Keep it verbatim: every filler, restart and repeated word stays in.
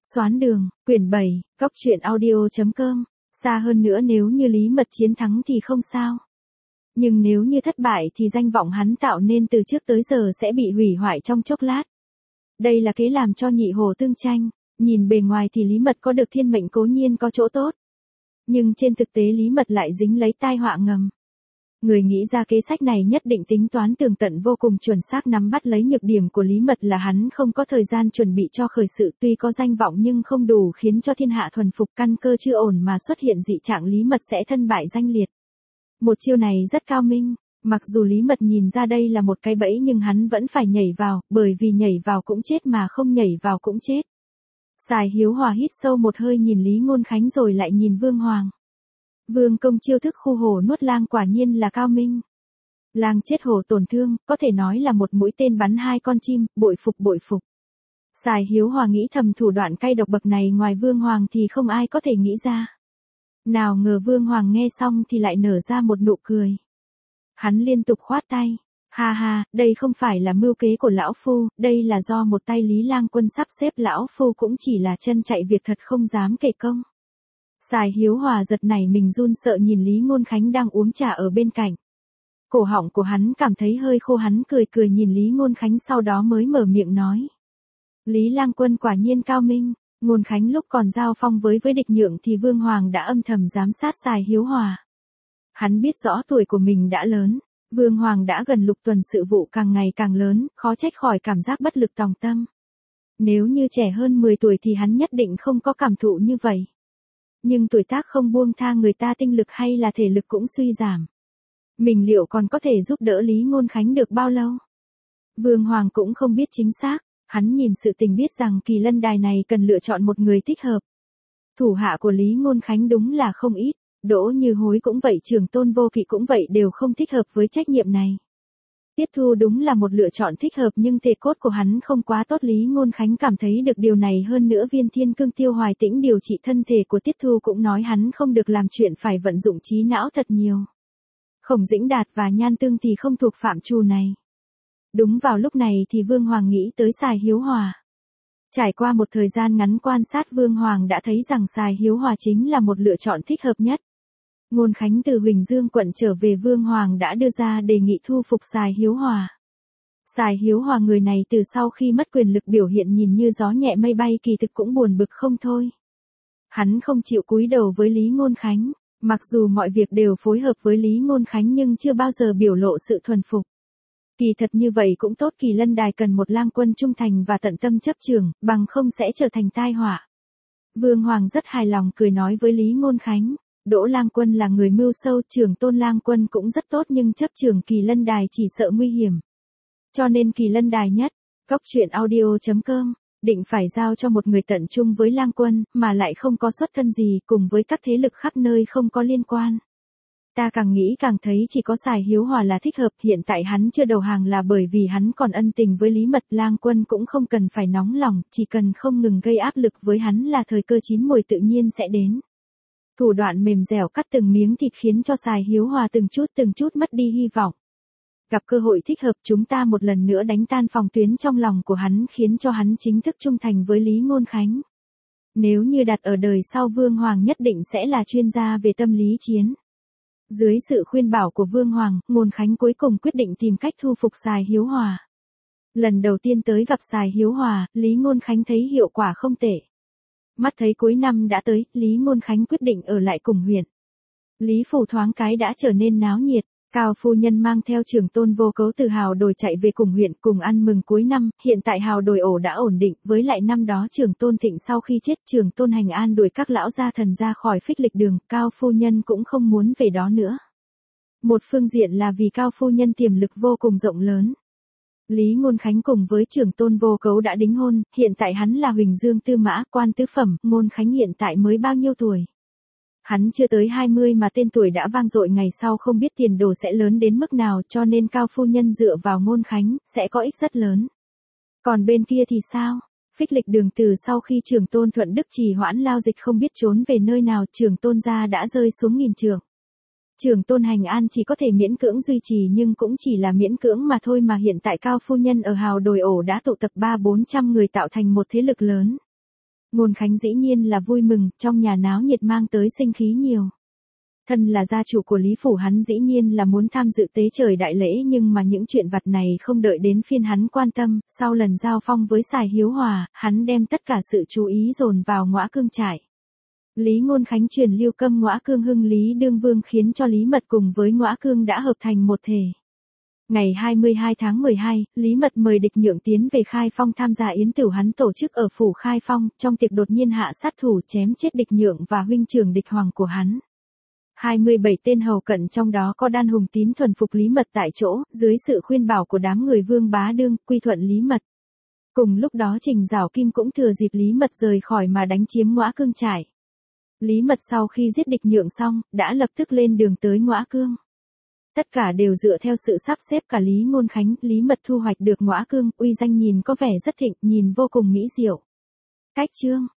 Xoán đường, quyển bảy, góc truyện audio.com. Xa hơn nữa nếu như Lý Mật chiến thắng thì không sao. Nhưng nếu như thất bại thì danh vọng hắn tạo nên từ trước tới giờ sẽ bị hủy hoại trong chốc lát. Đây là kế làm cho nhị hồ tương tranh. Nhìn bề ngoài thì Lý Mật có được thiên mệnh cố nhiên có chỗ tốt. Nhưng trên thực tế Lý Mật lại dính lấy tai họa ngầm. Người nghĩ ra kế sách này nhất định tính toán tường tận vô cùng chuẩn xác nắm bắt lấy nhược điểm của Lý Mật là hắn không có thời gian chuẩn bị cho khởi sự, tuy có danh vọng nhưng không đủ khiến cho thiên hạ thuần phục, căn cơ chưa ổn mà xuất hiện dị trạng Lý Mật sẽ thân bại danh liệt. Một chiêu này rất cao minh, mặc dù Lý Mật nhìn ra đây là một cái bẫy nhưng hắn vẫn phải nhảy vào, bởi vì nhảy vào cũng chết mà không nhảy vào cũng chết. Sài Hiếu Hòa hít sâu một hơi nhìn Lý Ngôn Khánh rồi lại nhìn Vương Hoàng. Vương công chiêu thức khu hổ nuốt lang quả nhiên là cao minh. Lang chết hổ tổn thương, có thể nói là một mũi tên bắn hai con chim, bội phục bội phục. Sài Hiếu Hòa nghĩ thầm thủ đoạn cay độc bậc này ngoài Vương Hoàng thì không ai có thể nghĩ ra. Nào ngờ Vương Hoàng nghe xong thì lại nở ra một nụ cười. Hắn liên tục khoát tay. Ha ha, đây không phải là mưu kế của lão phu, đây là do một tay Lý Lang Quân sắp xếp, lão phu cũng chỉ là chân chạy việc thật không dám kể công. Sài Hiếu Hòa giật nảy mình run sợ nhìn Lý Ngôn Khánh đang uống trà ở bên cạnh. Cổ họng của hắn cảm thấy hơi khô, hắn cười cười nhìn Lý Ngôn Khánh sau đó mới mở miệng nói. Lý Lang Quân quả nhiên cao minh, Ngôn Khánh lúc còn giao phong với với địch nhượng thì Vương Hoàng đã âm thầm giám sát Sài Hiếu Hòa. Hắn biết rõ tuổi của mình đã lớn, Vương Hoàng đã gần lục tuần sự vụ càng ngày càng lớn, khó trách khỏi cảm giác bất lực tòng tâm. Nếu như trẻ hơn mười tuổi thì hắn nhất định không có cảm thụ như vậy. Nhưng tuổi tác không buông tha người ta, tinh lực hay là thể lực cũng suy giảm. Mình liệu còn có thể giúp đỡ Lý Ngôn Khánh được bao lâu? Vương Hoàng cũng không biết chính xác, hắn nhìn sự tình biết rằng Kỳ Lân Đài này cần lựa chọn một người thích hợp. Thủ hạ của Lý Ngôn Khánh đúng là không ít, Đỗ Như Hối cũng vậy, Trường Tôn Vô Kỵ cũng vậy, đều không thích hợp với trách nhiệm này. Tiết Thu đúng là một lựa chọn thích hợp nhưng thể cốt của hắn không quá tốt, Lý Ngôn Khánh cảm thấy được điều này, hơn nữa Viên Thiên Cương Tiêu Hoài Tĩnh điều trị thân thể của Tiết Thu cũng nói hắn không được làm chuyện phải vận dụng trí não thật nhiều. Khổng Dĩnh Đạt và Nhan Tương thì không thuộc phạm trù này. Đúng vào lúc này thì Vương Hoàng nghĩ tới Sài Hiếu Hòa. Trải qua một thời gian ngắn quan sát, Vương Hoàng đã thấy rằng Sài Hiếu Hòa chính là một lựa chọn thích hợp nhất. Ngôn Khánh từ Huỳnh Dương quận trở về, Vương Hoàng đã đưa ra đề nghị thu phục Sài Hiếu Hòa. Sài Hiếu Hòa người này từ sau khi mất quyền lực biểu hiện nhìn như gió nhẹ mây bay, kỳ thực cũng buồn bực không thôi. Hắn không chịu cúi đầu với Lý Ngôn Khánh, mặc dù mọi việc đều phối hợp với Lý Ngôn Khánh nhưng chưa bao giờ biểu lộ sự thuần phục. Kỳ thật như vậy cũng tốt, Kỳ Lân Đài cần một lang quân trung thành và tận tâm chấp trường, bằng không sẽ trở thành tai họa. Vương Hoàng rất hài lòng cười nói với Lý Ngôn Khánh. Đỗ Lang Quân là người mưu sâu, Trường Tôn Lang Quân cũng rất tốt nhưng chấp trường Kỳ Lân Đài chỉ sợ nguy hiểm. Cho nên Kỳ Lân Đài nhất, góc truyện audio.com, định phải giao cho một người tận trung với Lang Quân, mà lại không có xuất thân gì, cùng với các thế lực khắp nơi không có liên quan. Ta càng nghĩ càng thấy chỉ có Sài Hiếu Hòa là thích hợp, hiện tại hắn chưa đầu hàng là bởi vì hắn còn ân tình với Lý Mật, Lang Quân cũng không cần phải nóng lòng, chỉ cần không ngừng gây áp lực với hắn là thời cơ chín muồi tự nhiên sẽ đến. Thủ đoạn mềm dẻo cắt từng miếng thịt khiến cho Sài Hiếu Hòa từng chút từng chút mất đi hy vọng. Gặp cơ hội thích hợp chúng ta một lần nữa đánh tan phòng tuyến trong lòng của hắn, khiến cho hắn chính thức trung thành với Lý Ngôn Khánh. Nếu như đặt ở đời sau, Vương Hoàng nhất định sẽ là chuyên gia về tâm lý chiến. Dưới sự khuyên bảo của Vương Hoàng, Ngôn Khánh cuối cùng quyết định tìm cách thu phục Sài Hiếu Hòa. Lần đầu tiên tới gặp Sài Hiếu Hòa, Lý Ngôn Khánh thấy hiệu quả không tệ. Mắt thấy cuối năm đã tới, Lý Ngôn Khánh quyết định ở lại cùng huyện. Lý phủ thoáng cái đã trở nên náo nhiệt, Cao phu nhân mang theo Trường Tôn Vô Cấu từ Hào Đồi chạy về cùng huyện cùng ăn mừng cuối năm, hiện tại Hào Đồi ổ đã ổn định, với lại năm đó Trường Tôn Thịnh sau khi chết, Trường Tôn Hành An đuổi các lão gia thần ra khỏi Phích Lịch Đường, Cao phu nhân cũng không muốn về đó nữa. Một phương diện là vì Cao phu nhân tiềm lực vô cùng rộng lớn. Lý Ngôn Khánh cùng với Trường Tôn Vô Cấu đã đính hôn, hiện tại hắn là Huỳnh Dương tư mã, quan tứ phẩm, Ngôn Khánh hiện tại mới bao nhiêu tuổi? Hắn chưa tới hai mươi mà tên tuổi đã vang dội, ngày sau không biết tiền đồ sẽ lớn đến mức nào, cho nên Cao phu nhân dựa vào Ngôn Khánh, sẽ có ích rất lớn. Còn bên kia thì sao? Phích Lịch Đường từ sau khi Trường Tôn Thuận Đức trì hoãn lao dịch không biết trốn về nơi nào, Trường Tôn gia đã rơi xuống nghìn trượng. Trường Tôn Hành An chỉ có thể miễn cưỡng duy trì nhưng cũng chỉ là miễn cưỡng mà thôi, mà hiện tại Cao phu nhân ở Hào Đồi ổ đã tụ tập ba bốn trăm người tạo thành một thế lực lớn. Ngôn Khánh dĩ nhiên là vui mừng, trong nhà náo nhiệt mang tới sinh khí nhiều. Thân là gia chủ của Lý Phủ hắn dĩ nhiên là muốn tham dự tế trời đại lễ, nhưng mà những chuyện vặt này không đợi đến phiên hắn quan tâm. Sau lần giao phong với Sài Hiếu Hòa, hắn đem tất cả sự chú ý dồn vào Ngõa Cương trại. Lý Ngôn Khánh truyền lưu câm Ngõa Cương hưng Lý Đương Vương, khiến cho Lý Mật cùng với Ngõa Cương đã hợp thành một thể. Ngày hai mươi hai tháng mười hai, Lý Mật mời Địch Nhượng tiến về Khai Phong tham gia yến tửu hắn tổ chức ở phủ Khai Phong, trong tiệc đột nhiên hạ sát thủ chém chết Địch Nhượng và huynh trưởng Địch Hoàng của hắn. hai mươi bảy tên hầu cận trong đó có Đan Hùng tín thuần phục Lý Mật tại chỗ, dưới sự khuyên bảo của đám người Vương Bá Đương, quy thuận Lý Mật. Cùng lúc đó Trình Giảo Kim cũng thừa dịp Lý Mật rời khỏi mà đánh chiếm Ngõa Cương trại. Lý Mật sau khi giết Địch Nhượng xong, đã lập tức lên đường tới Ngõa Cương. Tất cả đều dựa theo sự sắp xếp cả Lý Ngôn Khánh. Lý Mật thu hoạch được Ngõa Cương, uy danh nhìn có vẻ rất thịnh, nhìn vô cùng mỹ diệu. Cách chương